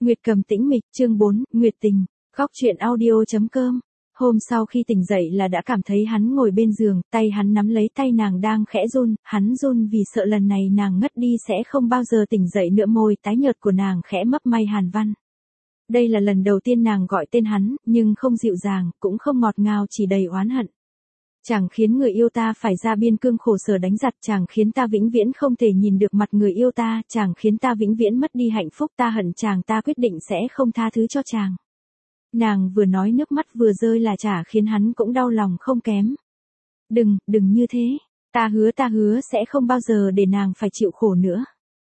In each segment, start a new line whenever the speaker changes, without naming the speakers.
Nguyệt Cầm tĩnh mịch, chương 4, Nguyệt Tình, Góc truyện audio.com. Hôm sau khi tỉnh dậy là đã cảm thấy hắn ngồi bên giường, tay hắn nắm lấy tay nàng đang khẽ run, hắn run vì sợ lần này nàng ngất đi sẽ không bao giờ tỉnh dậy nữa. Môi tái nhợt của nàng khẽ mấp may Hàn Văn. Đây là lần đầu tiên nàng gọi tên hắn, nhưng không dịu dàng, cũng không ngọt ngào, chỉ đầy oán hận. Chàng khiến người yêu ta phải ra biên cương khổ sở đánh giặc, chàng khiến ta vĩnh viễn không thể nhìn được mặt người yêu ta, chàng khiến ta vĩnh viễn mất đi hạnh phúc, ta hận chàng, ta quyết định sẽ không tha thứ cho chàng. Nàng vừa nói nước mắt vừa rơi là chả khiến hắn cũng đau lòng không kém. Đừng như thế, ta hứa sẽ không bao giờ để nàng phải chịu khổ nữa.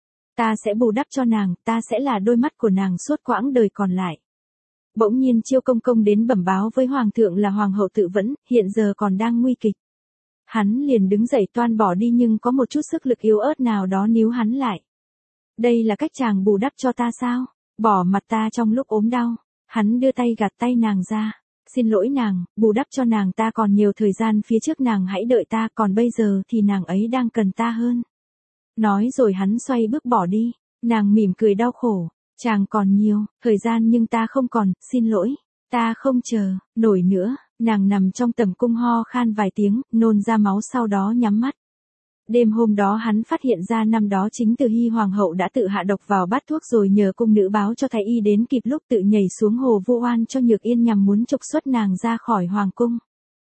Ta sẽ bù đắp cho nàng, ta sẽ là đôi mắt của nàng suốt quãng đời còn lại. Bỗng nhiên Chiêu Công Công đến bẩm báo với hoàng thượng là hoàng hậu tự vẫn, hiện giờ còn đang nguy kịch. Hắn liền đứng dậy toan bỏ đi nhưng có một chút sức lực yếu ớt nào đó níu hắn lại. Đây là cách chàng bù đắp cho ta sao? Bỏ mặt ta trong lúc ốm đau. Hắn đưa tay gạt tay nàng ra. Xin lỗi nàng, bù đắp cho nàng, ta còn nhiều thời gian phía trước, nàng hãy đợi ta, còn bây giờ thì nàng ấy đang cần ta hơn. Nói rồi hắn xoay bước bỏ đi. Nàng mỉm cười đau khổ. Chàng còn nhiều thời gian nhưng ta không còn, xin lỗi, ta không chờ nổi nữa. Nàng nằm trong tầm cung ho khan vài tiếng, nôn ra máu, sau đó nhắm mắt. Đêm hôm đó hắn phát hiện ra năm đó chính Từ Hy hoàng hậu đã tự hạ độc vào bát thuốc rồi nhờ cung nữ báo cho thái y đến kịp lúc tự nhảy xuống hồ vu oan cho Nhược Yên nhằm muốn trục xuất nàng ra khỏi hoàng cung.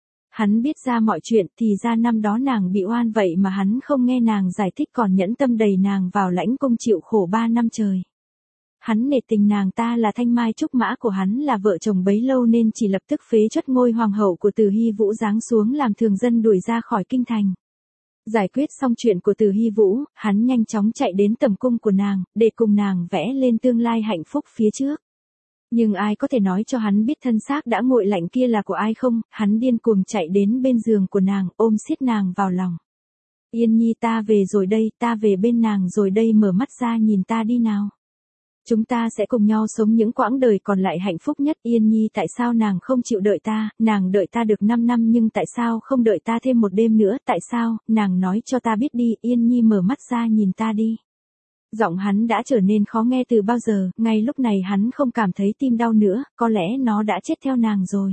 Hắn biết ra mọi chuyện, thì ra năm đó nàng bị oan vậy mà hắn không nghe nàng giải thích, còn nhẫn tâm đẩy nàng vào lãnh cung chịu khổ 3 năm trời. Hắn nể tình nàng ta là thanh mai trúc mã của hắn, là vợ chồng bấy lâu nên chỉ lập tức phế truất ngôi hoàng hậu của Từ Hy Vũ giáng xuống làm thường dân đuổi ra khỏi kinh thành. Giải quyết xong chuyện của Từ Hy Vũ, hắn nhanh chóng chạy đến tầm cung của nàng, để cùng nàng vẽ lên tương lai hạnh phúc phía trước. Nhưng ai có thể nói cho hắn biết thân xác đã nguội lạnh kia là của ai không? Hắn điên cuồng chạy đến bên giường của nàng, ôm siết nàng vào lòng. Yên Nhi, ta về rồi đây, ta về bên nàng rồi đây, mở mắt ra nhìn ta đi nào. Chúng ta sẽ cùng nhau sống những quãng đời còn lại hạnh phúc nhất. Yên Nhi, tại sao nàng không chịu đợi ta? Nàng đợi ta được 5 năm nhưng tại sao không đợi ta thêm một đêm nữa? Tại sao? Nàng nói cho ta biết đi. Yên Nhi, mở mắt ra nhìn ta đi. Giọng hắn đã trở nên khó nghe từ bao giờ, ngay lúc này hắn không cảm thấy tim đau nữa, có lẽ nó đã chết theo nàng rồi.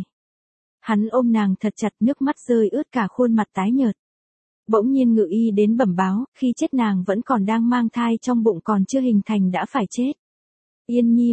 Hắn ôm nàng thật chặt, nước mắt rơi ướt cả khuôn mặt tái nhợt. Bỗng nhiên Ngự Y đến bẩm báo, khi chết nàng vẫn còn đang mang thai, trong bụng còn chưa hình thành đã phải chết. Yên Nhi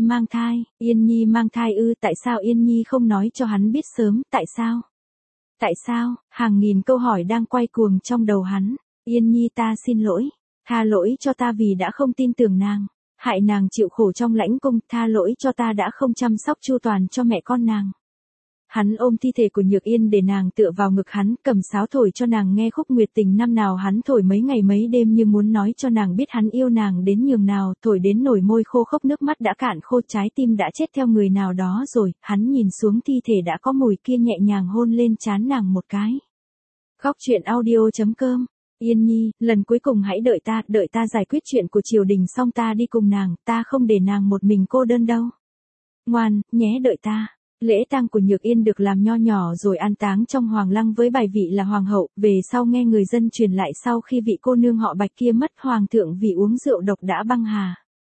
mang thai ư? Tại sao Yên Nhi không nói cho hắn biết sớm? Tại sao? Tại sao? Hàng nghìn câu hỏi đang quay cuồng trong đầu hắn. Yên Nhi, ta xin lỗi. Tha lỗi cho ta vì đã không tin tưởng nàng. Hại nàng chịu khổ trong lãnh cung. Tha lỗi cho ta đã không chăm sóc chu toàn cho mẹ con nàng. Hắn ôm thi thể của Nhược Yên để nàng tựa vào ngực hắn, cầm sáo thổi cho nàng nghe khúc Nguyệt Tình. Năm nào hắn thổi mấy ngày mấy đêm như muốn nói cho nàng biết hắn yêu nàng đến nhường nào, thổi đến nổi môi khô khốc, nước mắt đã cạn khô, trái tim đã chết theo người nào đó rồi. Hắn nhìn xuống thi thể đã có mùi kia, nhẹ nhàng hôn lên trán nàng một cái. Góc truyện audio.com. Yên Nhi, lần cuối cùng hãy đợi ta giải quyết chuyện của triều đình xong ta đi cùng nàng, ta không để nàng một mình cô đơn đâu. Ngoan, nhé, đợi ta. Lễ tang của Nhược Yên được làm nho nhỏ rồi an táng trong hoàng lăng với bài vị là hoàng hậu. Về sau nghe người dân truyền lại, sau khi vị cô nương họ Bạch kia mất, hoàng thượng vì uống rượu độc đã băng hà.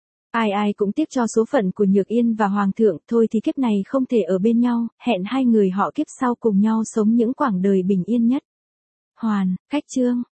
Ai cũng tiếc cho số phận của Nhược Yên và hoàng thượng, thôi thì kiếp này không thể ở bên nhau, hẹn hai người họ kiếp sau cùng nhau sống những quãng đời bình yên nhất. Hoàn, cách chương.